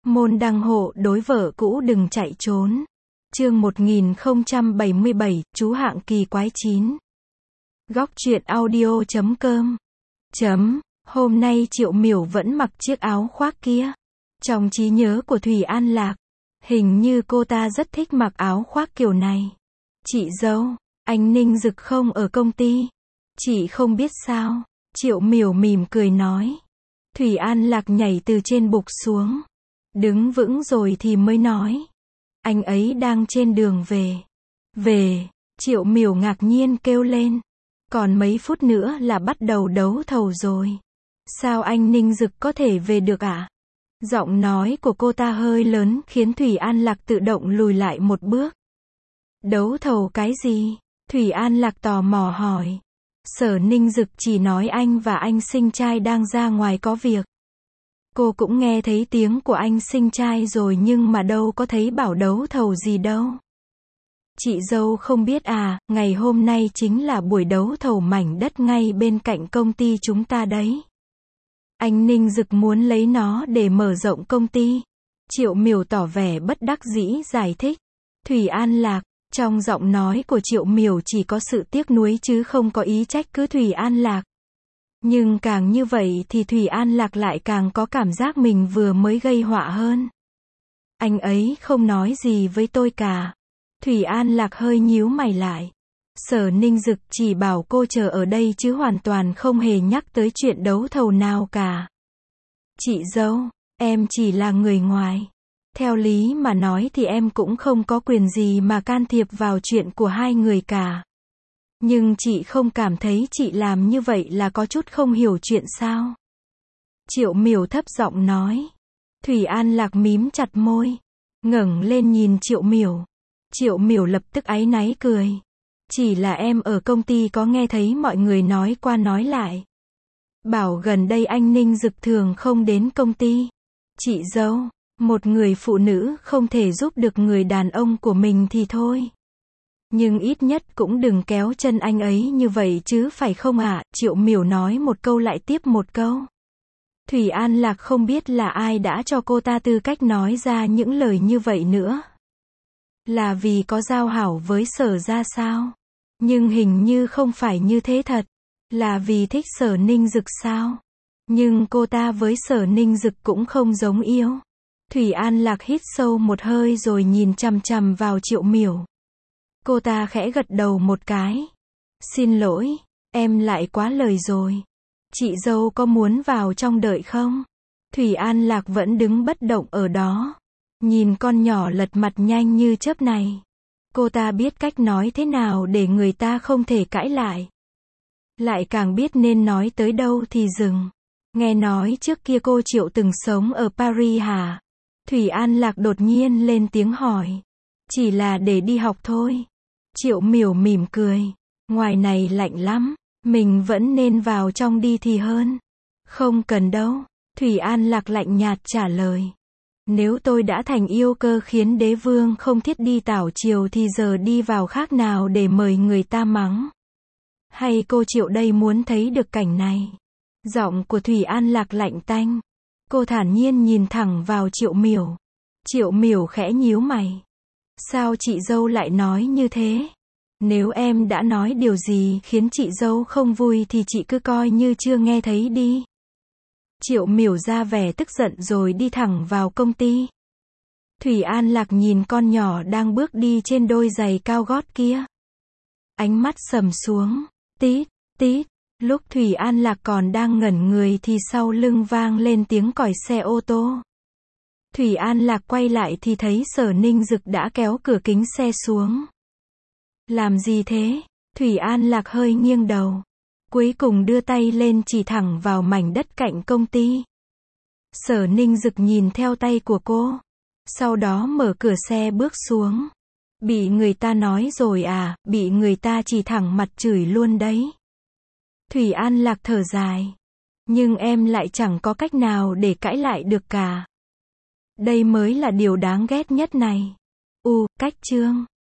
Môn đăng hộ đối vợ cũ đừng chạy trốn. Chương 1077, chú hạng kỳ quái 9. Góc truyện audio.com. Hôm nay Triệu Miểu vẫn mặc chiếc áo khoác kia. Trong trí nhớ của Thủy An Lạc, hình như cô ta rất thích mặc áo khoác kiểu này. Chị dâu, anh Ninh Dực không ở công ty. Chị không biết sao. Triệu Miểu mỉm cười nói. Thủy An Lạc nhảy từ trên bục xuống. Đứng vững rồi thì mới nói. Anh ấy đang trên đường về. Triệu Miểu ngạc nhiên kêu lên. Còn mấy phút nữa là bắt đầu đấu thầu rồi. Sao anh Ninh Dực có thể về được ạ? Giọng nói của cô ta hơi lớn khiến Thủy An Lạc tự động lùi lại một bước. Đấu thầu cái gì? Thủy An Lạc tò mò hỏi. Sở Ninh Dực chỉ nói anh và anh sinh trai đang ra ngoài có việc. Cô cũng nghe thấy tiếng của anh sinh trai rồi nhưng mà đâu có thấy bảo đấu thầu gì đâu. Chị dâu không biết à, ngày hôm nay chính là buổi đấu thầu mảnh đất ngay bên cạnh công ty chúng ta đấy. Anh Ninh Dực muốn lấy nó để mở rộng công ty. Triệu Miểu tỏ vẻ bất đắc dĩ giải thích. Thủy An Lạc, trong giọng nói của Triệu Miểu chỉ có sự tiếc nuối chứ không có ý trách cứ Thủy An Lạc. Nhưng càng như vậy thì Thủy An Lạc lại càng có cảm giác mình vừa mới gây họa hơn. Anh ấy không nói gì với tôi cả. Thủy An Lạc hơi nhíu mày lại. Sở Ninh Dực chỉ bảo cô chờ ở đây chứ hoàn toàn không hề nhắc tới chuyện đấu thầu nào cả. Chị dâu, em chỉ là người ngoài. Theo lý mà nói thì em cũng không có quyền gì mà can thiệp vào chuyện của hai người cả. Nhưng chị không cảm thấy chị làm như vậy là có chút không hiểu chuyện sao? Triệu Miểu thấp giọng nói. Thủy An Lạc mím chặt môi, ngẩng lên nhìn Triệu Miểu. Triệu Miểu lập tức áy náy cười. Chỉ là em ở công ty có nghe thấy mọi người nói qua nói lại. Bảo gần đây anh Ninh Dực thường không đến công ty. Chị dâu, một người phụ nữ không thể giúp được người đàn ông của mình thì thôi. Nhưng ít nhất cũng đừng kéo chân anh ấy như vậy chứ phải không ạ? Triệu Miểu nói một câu lại tiếp một câu. Thủy An Lạc không biết là ai đã cho cô ta tư cách nói ra những lời như vậy nữa. Là vì có giao hảo với Sở ra sao? Nhưng hình như không phải như thế thật. Là vì thích Sở Ninh Dực sao? Nhưng cô ta với Sở Ninh Dực cũng không giống yêu. Thủy An Lạc hít sâu một hơi rồi nhìn chằm chằm vào Triệu Miểu. Cô ta khẽ gật đầu một cái. Xin lỗi, em lại quá lời rồi. Chị dâu có muốn vào trong đợi không? Thủy An Lạc vẫn đứng bất động ở đó. Nhìn con nhỏ lật mặt nhanh như chớp này. Cô ta biết cách nói thế nào để người ta không thể cãi lại. Lại càng biết nên nói tới đâu thì dừng. Nghe nói trước kia cô Triệu từng sống ở Paris hả? Thủy An Lạc đột nhiên lên tiếng hỏi. Chỉ là để đi học thôi. Triệu Miểu mỉm cười. Ngoài này lạnh lắm. Mình vẫn nên vào trong đi thì hơn. Không cần đâu. Thủy An Lạc lạnh nhạt trả lời. Nếu tôi đã thành yêu cơ khiến đế vương không thiết đi tảo triều thì giờ đi vào khác nào để mời người ta mắng. Hay cô Triệu đây muốn thấy được cảnh này? Giọng của Thủy An Lạc lạnh tanh. Cô thản nhiên nhìn thẳng vào Triệu Miểu. Triệu Miểu khẽ nhíu mày. Sao chị dâu lại nói như thế? Nếu em đã nói điều gì khiến chị dâu không vui thì chị cứ coi như chưa nghe thấy đi. Triệu Miểu ra vẻ tức giận rồi đi thẳng vào công ty. Thủy An Lạc nhìn con nhỏ đang bước đi trên đôi giày cao gót kia. Ánh mắt sầm xuống. Tít, tít. Lúc Thủy An Lạc còn đang ngẩn người thì sau lưng vang lên tiếng còi xe ô tô. Thủy An Lạc quay lại thì thấy Sở Ninh Dực đã kéo cửa kính xe xuống. Làm gì thế? Thủy An Lạc hơi nghiêng đầu. Cuối cùng đưa tay lên chỉ thẳng vào mảnh đất cạnh công ty. Sở Ninh Dực nhìn theo tay của cô. Sau đó mở cửa xe bước xuống. Bị người ta nói rồi à, bị người ta chỉ thẳng mặt chửi luôn đấy. Thủy An Lạc thở dài. Nhưng em lại chẳng có cách nào để cãi lại được cả. Đây mới là điều đáng ghét nhất này. Cách chương.